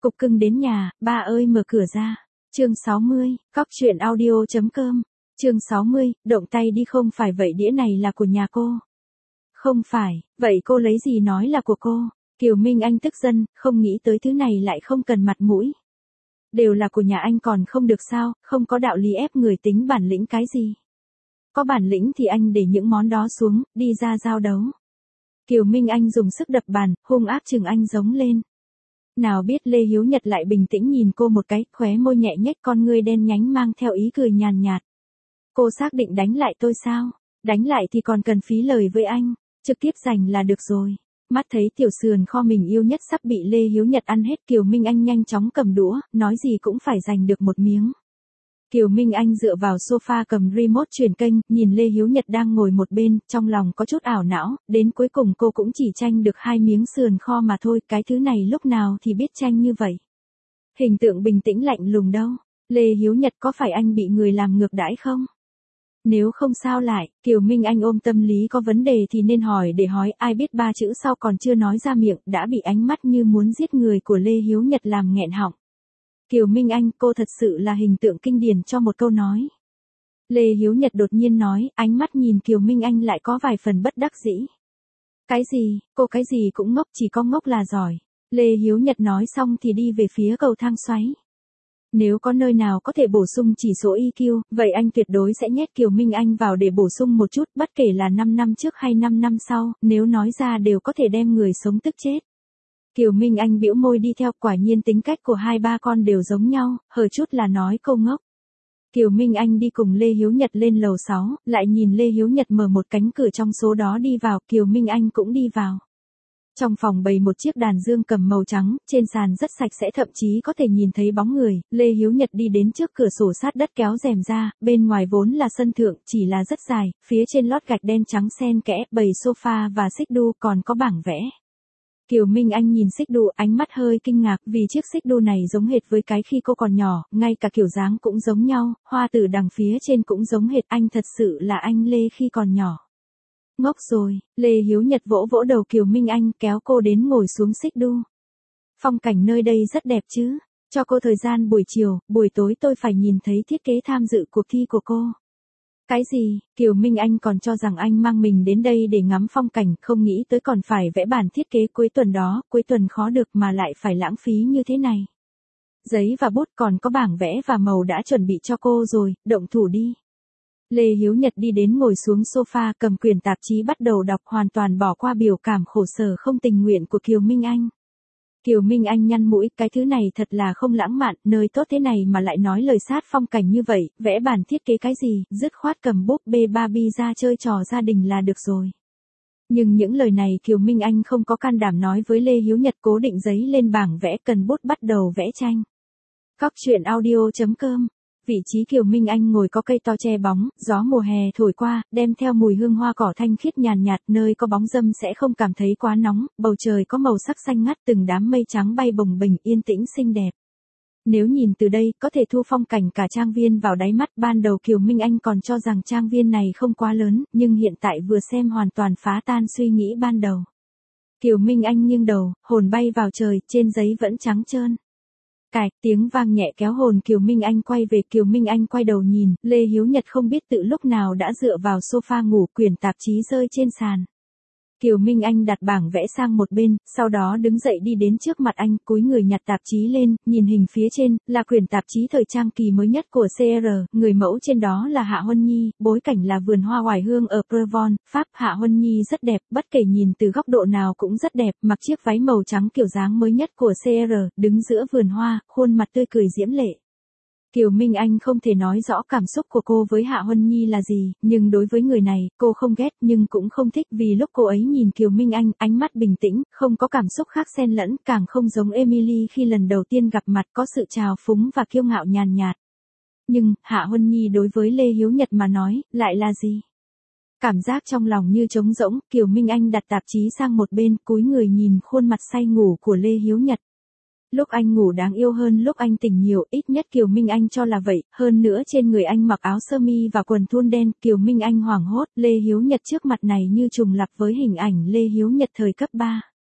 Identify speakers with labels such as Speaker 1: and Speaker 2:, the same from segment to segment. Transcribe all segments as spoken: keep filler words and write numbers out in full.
Speaker 1: Cục cưng đến nhà, ba ơi mở cửa ra. Chương sáu mươi, cóc truyện audio.com. Chương sáu mươi, động tay đi không phải vậy đĩa này là của nhà cô. Không phải, vậy cô lấy gì nói là của cô? Kiều Minh Anh tức giận, không nghĩ tới thứ này lại không cần mặt mũi. Đều là của nhà anh còn không được sao, không có đạo lý ép người tính bản lĩnh cái gì. Có bản lĩnh thì anh để những món đó xuống, đi ra giao đấu. Kiều Minh Anh dùng sức đập bàn, hung ác chừng anh giống lên. Nào biết Lê Hiếu Nhật lại bình tĩnh nhìn cô một cái, khóe môi nhẹ nhếch con ngươi đen nhánh mang theo ý cười nhàn nhạt. Cô xác định đánh lại tôi sao? Đánh lại thì còn cần phí lời với anh, trực tiếp giành là được rồi. Mắt thấy tiểu sườn kho mình yêu nhất sắp bị Lê Hiếu Nhật ăn hết, Kiều Minh Anh nhanh chóng cầm đũa, nói gì cũng phải giành được một miếng. Kiều Minh Anh dựa vào sofa cầm remote chuyển kênh, nhìn Lê Hiếu Nhật đang ngồi một bên, trong lòng có chút ảo não, đến cuối cùng cô cũng chỉ tranh được hai miếng sườn kho mà thôi, cái thứ này lúc nào thì biết tranh như vậy. Hình tượng bình tĩnh lạnh lùng đâu, Lê Hiếu Nhật có phải anh bị người làm ngược đãi không? Nếu không sao lại, Kiều Minh Anh ôm tâm lý có vấn đề thì nên hỏi để hỏi, ai biết ba chữ sau còn chưa nói ra miệng, đã bị ánh mắt như muốn giết người của Lê Hiếu Nhật làm nghẹn họng. Kiều Minh Anh, cô thật sự là hình tượng kinh điển cho một câu nói. Lê Hiếu Nhật đột nhiên nói, ánh mắt nhìn Kiều Minh Anh lại có vài phần bất đắc dĩ. Cái gì, cô cái gì cũng ngốc, chỉ có ngốc là giỏi. Lê Hiếu Nhật nói xong thì đi về phía cầu thang xoáy. Nếu có nơi nào có thể bổ sung chỉ số i kiu, vậy anh tuyệt đối sẽ nhét Kiều Minh Anh vào để bổ sung một chút, bất kể là năm năm trước hay năm năm sau, nếu nói ra đều có thể đem người sống tức chết. Kiều Minh Anh bĩu môi đi theo, quả nhiên tính cách của hai ba con đều giống nhau, hở chút là nói câu ngốc. Kiều Minh Anh đi cùng Lê Hiếu Nhật lên lầu sáu, lại nhìn Lê Hiếu Nhật mở một cánh cửa trong số đó đi vào, Kiều Minh Anh cũng đi vào. Trong phòng bày một chiếc đàn dương cầm màu trắng, trên sàn rất sạch sẽ, thậm chí có thể nhìn thấy bóng người. Lê Hiếu Nhật đi đến trước cửa sổ sát đất kéo rèm ra, bên ngoài vốn là sân thượng, chỉ là rất dài, phía trên lót gạch đen trắng xen kẽ, bày sofa và xích đu, còn có bảng vẽ. Kiều Minh Anh nhìn xích đu, ánh mắt hơi kinh ngạc, vì chiếc xích đu này giống hệt với cái khi cô còn nhỏ, ngay cả kiểu dáng cũng giống nhau, hoa từ đằng phía trên cũng giống hệt, anh thật sự là anh Lê khi còn nhỏ. Ngốc rồi, Lê Hiếu Nhật vỗ vỗ đầu Kiều Minh Anh, kéo cô đến ngồi xuống xích đu. Phong cảnh nơi đây rất đẹp chứ, cho cô thời gian buổi chiều, buổi tối tôi phải nhìn thấy thiết kế tham dự cuộc thi của cô. Cái gì, Kiều Minh Anh còn cho rằng anh mang mình đến đây để ngắm phong cảnh, không nghĩ tới còn phải vẽ bản thiết kế cuối tuần đó, cuối tuần khó được mà lại phải lãng phí như thế này. Giấy và bút còn có bảng vẽ và màu đã chuẩn bị cho cô rồi, động thủ đi. Lê Hiếu Nhật đi đến ngồi xuống sofa, cầm quyển tạp chí bắt đầu đọc, hoàn toàn bỏ qua biểu cảm khổ sở không tình nguyện của Kiều Minh Anh. Kiều Minh Anh nhăn mũi, cái thứ này thật là không lãng mạn, nơi tốt thế này mà lại nói lời sát phong cảnh như vậy, vẽ bản thiết kế cái gì, dứt khoát cầm búp bê Barbie ra chơi trò gia đình là được rồi. Nhưng những lời này Kiều Minh Anh không có can đảm nói với Lê Hiếu Nhật, cố định giấy lên bảng vẽ, cần bút bắt đầu vẽ tranh. Cóc truyện audio.com. Vị trí Kiều Minh Anh ngồi có cây to che bóng, gió mùa hè thổi qua, đem theo mùi hương hoa cỏ thanh khiết nhàn nhạt, nơi có bóng râm sẽ không cảm thấy quá nóng, bầu trời có màu sắc xanh ngắt, từng đám mây trắng bay bồng bềnh, yên tĩnh xinh đẹp. Nếu nhìn từ đây, có thể thu phong cảnh cả trang viên vào đáy mắt. Ban đầu Kiều Minh Anh còn cho rằng trang viên này không quá lớn, nhưng hiện tại vừa xem hoàn toàn phá tan suy nghĩ ban đầu. Kiều Minh Anh nghiêng đầu, hồn bay vào trời, trên giấy vẫn trắng trơn. Cài, tiếng vang nhẹ kéo hồn Kiều Minh Anh quay về. Kiều Minh Anh quay đầu nhìn, Lê Hiếu Nhật không biết tự lúc nào đã dựa vào sofa ngủ, quyển tạp chí rơi trên sàn. Kiều Minh Anh đặt bảng vẽ sang một bên, sau đó đứng dậy đi đến trước mặt anh, cúi người nhặt tạp chí lên, nhìn hình phía trên, là quyển tạp chí thời trang kỳ mới nhất của xê rờ, người mẫu trên đó là Hạ Huân Nhi, bối cảnh là vườn hoa oải hương ở Provence, Pháp. Hạ Huân Nhi rất đẹp, bất kể nhìn từ góc độ nào cũng rất đẹp, mặc chiếc váy màu trắng kiểu dáng mới nhất của xê rờ, đứng giữa vườn hoa, khuôn mặt tươi cười diễm lệ. Kiều Minh Anh không thể nói rõ cảm xúc của cô với Hạ Huân Nhi là gì, nhưng đối với người này, cô không ghét nhưng cũng không thích, vì lúc cô ấy nhìn Kiều Minh Anh, ánh mắt bình tĩnh, không có cảm xúc khác xen lẫn, càng không giống Emily khi lần đầu tiên gặp mặt, có sự trào phúng và kiêu ngạo nhàn nhạt. Nhưng, Hạ Huân Nhi đối với Lê Hiếu Nhật mà nói, lại là gì? Cảm giác trong lòng như trống rỗng, Kiều Minh Anh đặt tạp chí sang một bên, cúi người nhìn khuôn mặt say ngủ của Lê Hiếu Nhật. Lúc anh ngủ đáng yêu hơn lúc anh tỉnh nhiều, ít nhất Kiều Minh Anh cho là vậy, hơn nữa trên người anh mặc áo sơ mi và quần thun đen, Kiều Minh Anh hoảng hốt, Lê Hiếu Nhật trước mặt này như trùng lặp với hình ảnh Lê Hiếu Nhật thời cấp ba.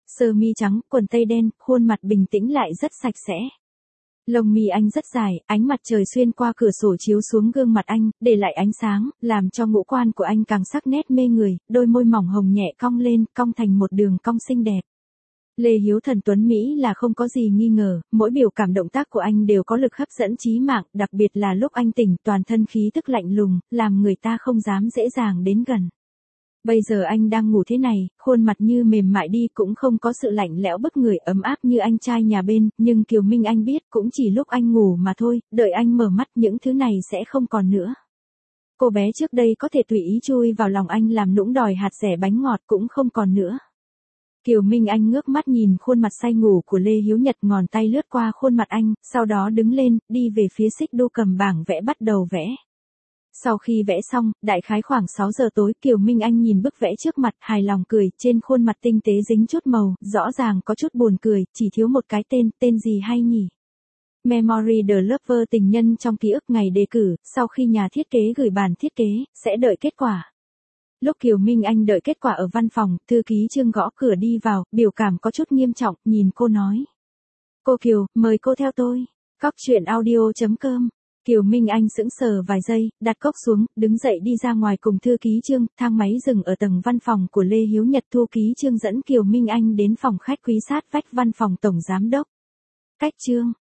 Speaker 1: Sơ mi trắng, quần tây đen, khuôn mặt bình tĩnh lại rất sạch sẽ. Lông mi anh rất dài, ánh mặt trời xuyên qua cửa sổ chiếu xuống gương mặt anh, để lại ánh sáng, làm cho ngũ quan của anh càng sắc nét mê người, đôi môi mỏng hồng nhẹ cong lên, cong thành một đường cong xinh đẹp. Lê Hiếu Thần tuấn Mỹ là không có gì nghi ngờ, mỗi biểu cảm động tác của anh đều có lực hấp dẫn chí mạng, đặc biệt là lúc anh tỉnh, toàn thân khí tức lạnh lùng, làm người ta không dám dễ dàng đến gần. Bây giờ anh đang ngủ thế này, khuôn mặt như mềm mại đi, cũng không có sự lạnh lẽo bức người ấm áp như anh trai nhà bên, nhưng Kiều Minh Anh biết cũng chỉ lúc anh ngủ mà thôi, đợi anh mở mắt những thứ này sẽ không còn nữa. Cô bé trước đây có thể tùy ý chui vào lòng anh làm nũng đòi hạt dẻ bánh ngọt cũng không còn nữa. Kiều Minh Anh ngước mắt nhìn khuôn mặt say ngủ của Lê Hiếu Nhật, ngón tay lướt qua khuôn mặt anh, sau đó đứng lên, đi về phía xích đu cầm bảng vẽ bắt đầu vẽ. Sau khi vẽ xong, đại khái khoảng sáu giờ tối, Kiều Minh Anh nhìn bức vẽ trước mặt, hài lòng cười, trên khuôn mặt tinh tế dính chút màu, rõ ràng có chút buồn cười, chỉ thiếu một cái tên, tên gì hay nhỉ? Memory the Lover, tình nhân trong ký ức, ngày đề cử, sau khi nhà thiết kế gửi bản thiết kế, sẽ đợi kết quả. Lúc Kiều Minh Anh đợi kết quả ở văn phòng, thư ký Trương gõ cửa đi vào, biểu cảm có chút nghiêm trọng, nhìn cô nói. Cô Kiều, mời cô theo tôi. Cóc truyện audio chấm com. Kiều Minh Anh sững sờ vài giây, đặt cốc xuống, đứng dậy đi ra ngoài cùng thư ký Trương, thang máy dừng ở tầng văn phòng của Lê Hiếu Nhật, thư ký Trương dẫn Kiều Minh Anh đến phòng khách quý sát vách văn phòng tổng giám đốc. Cách Trương.